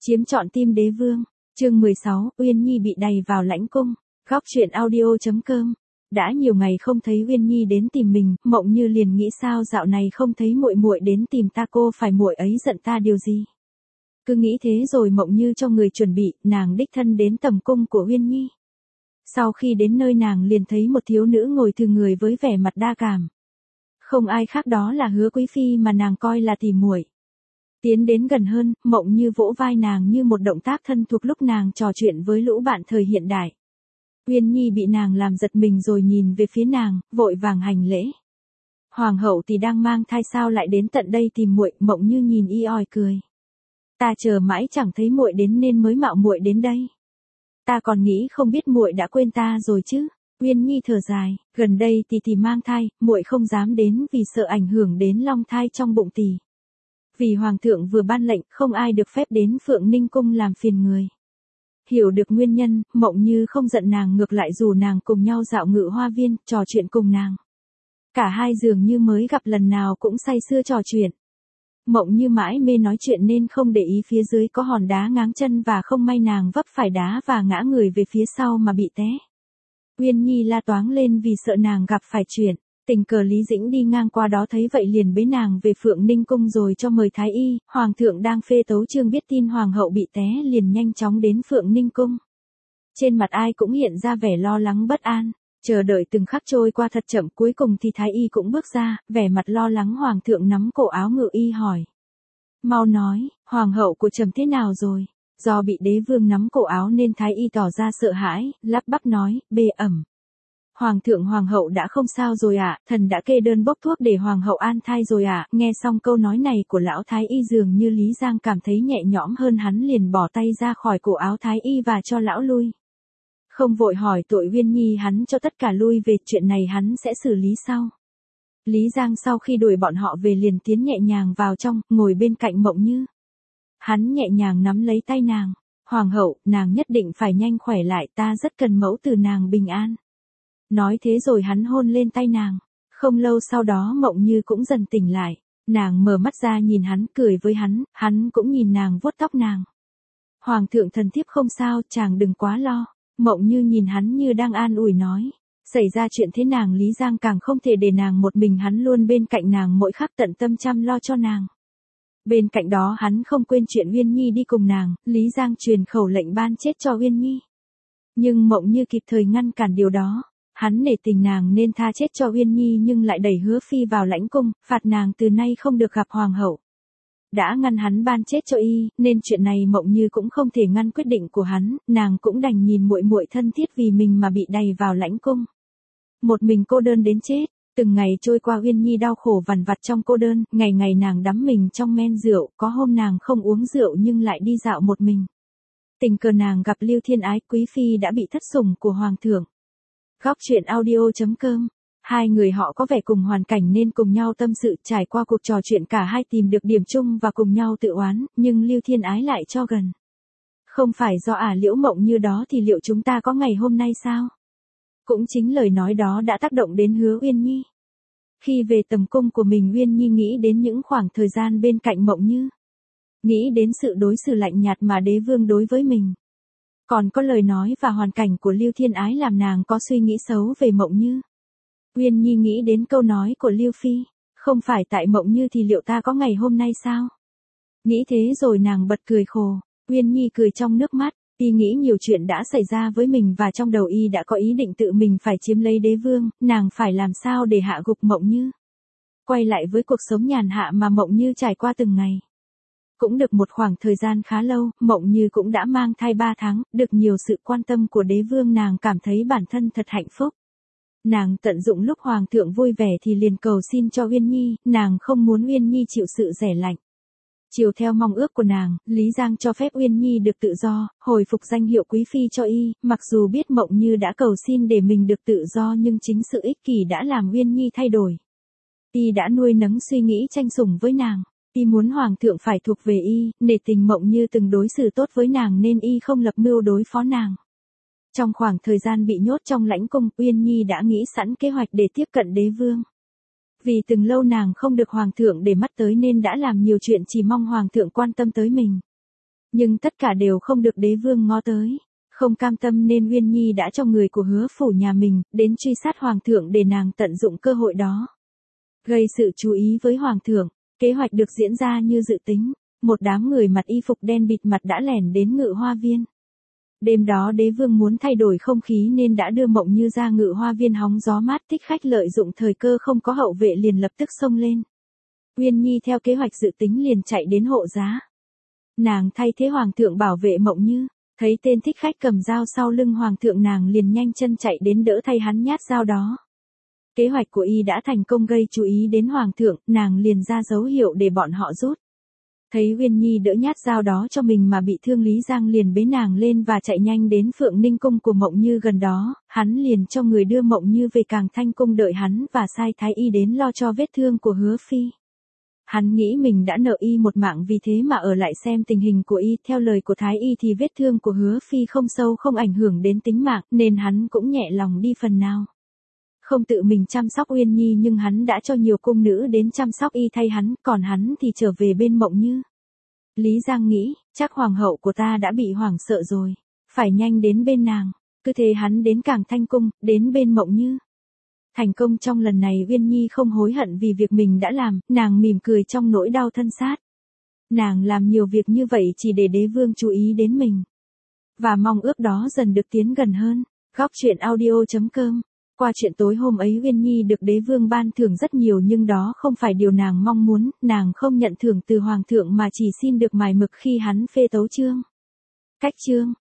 Chiếm trọn tim đế vương. Chương 16, Uyên Nhi bị đày vào lãnh cung. Góc truyện audio.com. Đã nhiều ngày không thấy Uyên Nhi đến tìm mình, Mộng Như liền nghĩ sao dạo này không thấy muội muội đến tìm ta, cô phải muội ấy giận ta điều gì. Cứ nghĩ thế rồi Mộng Như cho người chuẩn bị, nàng đích thân đến tầm cung của Uyên Nhi. Sau khi đến nơi nàng liền thấy một thiếu nữ ngồi thừ người với vẻ mặt đa cảm. Không ai khác đó là Hứa Quý Phi mà nàng coi là tỉ muội. Tiến đến gần hơn, Mộng Như vỗ vai nàng như một động tác thân thuộc lúc nàng trò chuyện với lũ bạn thời hiện đại. Uyên Nhi bị nàng làm giật mình rồi nhìn về phía nàng, vội vàng hành lễ. Hoàng hậu thì đang mang thai sao lại đến tận đây tìm muội? Mộng Như nhìn y ỏi cười. Ta chờ mãi chẳng thấy muội đến nên mới mạo muội đến đây. Ta còn nghĩ không biết muội đã quên ta rồi chứ. Uyên Nhi thở dài, gần đây tỷ mang thai, muội không dám đến vì sợ ảnh hưởng đến long thai trong bụng tỷ. Vì hoàng thượng vừa ban lệnh, không ai được phép đến Phượng Ninh cung làm phiền người. Hiểu được nguyên nhân, Mộng Như không giận nàng, ngược lại rủ nàng cùng nhau dạo ngự hoa viên, trò chuyện cùng nàng. Cả hai dường như mới gặp lần nào cũng say sưa trò chuyện. Mộng Như mãi mê nói chuyện nên không để ý phía dưới có hòn đá ngáng chân và không may nàng vấp phải đá và ngã người về phía sau mà bị té. Uyên Nhi la toáng lên vì sợ nàng gặp phải chuyện. Tình cờ Lý Dĩnh đi ngang qua đó thấy vậy liền bế nàng về Phượng Ninh cung rồi cho mời thái y. Hoàng thượng đang phê tấu chương biết tin hoàng hậu bị té liền nhanh chóng đến Phượng Ninh cung. Trên mặt ai cũng hiện ra vẻ lo lắng bất an. Chờ đợi từng khắc trôi qua thật chậm, cuối cùng thì thái y cũng bước ra, vẻ mặt lo lắng. Hoàng thượng nắm cổ áo ngự y hỏi: mau nói, hoàng hậu của trẫm thế nào rồi? Do bị đế vương nắm cổ áo nên thái y tỏ ra sợ hãi, lắp bắp nói: bê ẩm. Hoàng thượng, hoàng hậu đã không sao rồi ạ, thần đã kê đơn bốc thuốc để hoàng hậu an thai rồi ạ. Nghe xong câu nói này của lão thái y dường như Lý Giang cảm thấy nhẹ nhõm hơn, hắn liền bỏ tay ra khỏi cổ áo thái y và cho lão lui. Không vội hỏi tội Uyên Nhi, hắn cho tất cả lui về, chuyện này hắn sẽ xử lý sau. Lý Giang sau khi đuổi bọn họ về liền tiến nhẹ nhàng vào trong, ngồi bên cạnh Mộng Như. Hắn nhẹ nhàng nắm lấy tay nàng. Hoàng hậu, nàng nhất định phải nhanh khỏe lại, ta rất cần mẫu tử nàng bình an. Nói thế rồi hắn hôn lên tay nàng. Không lâu sau đó Mộng Như cũng dần tỉnh lại. Nàng mở mắt ra nhìn hắn, cười với hắn cũng nhìn nàng vuốt tóc nàng. Hoàng thượng, thần thiếp không sao, chàng đừng quá lo. Mộng Như nhìn hắn như đang an ủi nói. Xảy ra chuyện thế nàng Lý Giang càng không thể để nàng một mình, hắn luôn bên cạnh nàng mỗi khắc tận tâm chăm lo cho nàng. Bên cạnh đó hắn không quên chuyện Uyên Nhi đi cùng nàng, Lý Giang truyền khẩu lệnh ban chết cho Uyên Nhi. Nhưng Mộng Như kịp thời ngăn cản điều đó. Hắn nể tình nàng nên tha chết cho Uyên Nhi nhưng lại đẩy Hứa Phi vào lãnh cung, phạt nàng từ nay không được gặp hoàng hậu. Đã ngăn hắn ban chết cho y, nên chuyện này Mộng Như cũng không thể ngăn quyết định của hắn, nàng cũng đành nhìn muội muội thân thiết vì mình mà bị đày vào lãnh cung. Một mình cô đơn đến chết, từng ngày trôi qua Uyên Nhi đau khổ vằn vặt trong cô đơn, ngày ngày nàng đắm mình trong men rượu, có hôm nàng không uống rượu nhưng lại đi dạo một mình. Tình cờ nàng gặp Lưu Thiên Ái, quý phi đã bị thất sủng của hoàng thượng. Góc truyện audio.com. Hai người họ có vẻ cùng hoàn cảnh nên cùng nhau tâm sự, trải qua cuộc trò chuyện cả hai tìm được điểm chung và cùng nhau tự oán, nhưng Lưu Thiên Ái lại cho gần. Không phải do Liễu Mộng Như đó thì liệu chúng ta có ngày hôm nay sao? Cũng chính lời nói đó đã tác động đến Hứa Uyên Nhi. Khi về tầm cung của mình, Uyên Nhi nghĩ đến những khoảng thời gian bên cạnh Mộng Như. Nghĩ đến sự đối xử lạnh nhạt mà đế vương đối với mình. Còn có lời nói và hoàn cảnh của Lưu Thiên Ái làm nàng có suy nghĩ xấu về Mộng Như. Uyên Nhi nghĩ đến câu nói của Lưu Phi, không phải tại Mộng Như thì liệu ta có ngày hôm nay sao? Nghĩ thế rồi nàng bật cười khổ. Uyên Nhi cười trong nước mắt, y nghĩ nhiều chuyện đã xảy ra với mình và trong đầu y đã có ý định tự mình phải chiếm lấy đế vương, nàng phải làm sao để hạ gục Mộng Như. Quay lại với cuộc sống nhàn hạ mà Mộng Như trải qua từng ngày. Cũng được một khoảng thời gian khá lâu, Mộng Như cũng đã mang thai 3 tháng, được nhiều sự quan tâm của đế vương, nàng cảm thấy bản thân thật hạnh phúc. Nàng tận dụng lúc hoàng thượng vui vẻ thì liền cầu xin cho Uyên Nhi, nàng không muốn Uyên Nhi chịu sự rẻ lạnh. Chiều theo mong ước của nàng, Lý Giang cho phép Uyên Nhi được tự do, hồi phục danh hiệu quý phi cho y, mặc dù biết Mộng Như đã cầu xin để mình được tự do nhưng chính sự ích kỷ đã làm Uyên Nhi thay đổi. Y đã nuôi nấng suy nghĩ tranh sủng với nàng. Y muốn hoàng thượng phải thuộc về y, nể tình Mộng Như từng đối xử tốt với nàng nên y không lập mưu đối phó nàng. Trong khoảng thời gian bị nhốt trong lãnh cung, Uyên Nhi đã nghĩ sẵn kế hoạch để tiếp cận đế vương. Vì từng lâu nàng không được hoàng thượng để mắt tới nên đã làm nhiều chuyện chỉ mong hoàng thượng quan tâm tới mình. Nhưng tất cả đều không được đế vương ngó tới. Không cam tâm nên Uyên Nhi đã cho người của Hứa phủ nhà mình, đến truy sát hoàng thượng để nàng tận dụng cơ hội đó. Gây sự chú ý với hoàng thượng, kế hoạch được diễn ra như dự tính. Một đám người mặc y phục đen bịt mặt đã lẻn đến Ngự Hoa Viên. Đêm đó đế vương muốn thay đổi không khí nên đã đưa Mộng Như ra Ngự Hoa Viên hóng gió mát, thích khách lợi dụng thời cơ không có hậu vệ liền lập tức xông lên. Uyên Nhi theo kế hoạch dự tính liền chạy đến hộ giá. Nàng thay thế hoàng thượng bảo vệ Mộng Như, thấy tên thích khách cầm dao sau lưng hoàng thượng nàng liền nhanh chân chạy đến đỡ thay hắn nhát dao đó. Kế hoạch của y đã thành công gây chú ý đến hoàng thượng, nàng liền ra dấu hiệu để bọn họ rút. Thấy Uyên Nhi đỡ nhát dao đó cho mình mà bị thương, Lý Giang liền bế nàng lên và chạy nhanh đến Phượng Ninh cung của Mộng Như gần đó, hắn liền cho người đưa Mộng Như về Càng Thanh cung đợi hắn và sai thái y đến lo cho vết thương của Hứa phi. Hắn nghĩ mình đã nợ y một mạng vì thế mà ở lại xem tình hình của y, theo lời của thái y thì vết thương của Hứa phi không sâu không ảnh hưởng đến tính mạng, nên hắn cũng nhẹ lòng đi phần nào. Không tự mình chăm sóc Uyên Nhi nhưng hắn đã cho nhiều cung nữ đến chăm sóc y thay hắn, còn hắn thì trở về bên Mộng Như. Lý Giang nghĩ, chắc hoàng hậu của ta đã bị hoảng sợ rồi, phải nhanh đến bên nàng. Cứ thế hắn đến Càng Thanh cung, đến bên Mộng Như. Thành công trong lần này Uyên Nhi không hối hận vì việc mình đã làm, nàng mỉm cười trong nỗi đau thân xác. Nàng làm nhiều việc như vậy chỉ để đế vương chú ý đến mình. Và mong ước đó dần được tiến gần hơn. Góc truyện audio.com. Qua chuyện tối hôm ấy Uyên Nhi được đế vương ban thưởng rất nhiều nhưng đó không phải điều nàng mong muốn, nàng không nhận thưởng từ hoàng thượng mà chỉ xin được mài mực khi hắn phê tấu chương. Cách chương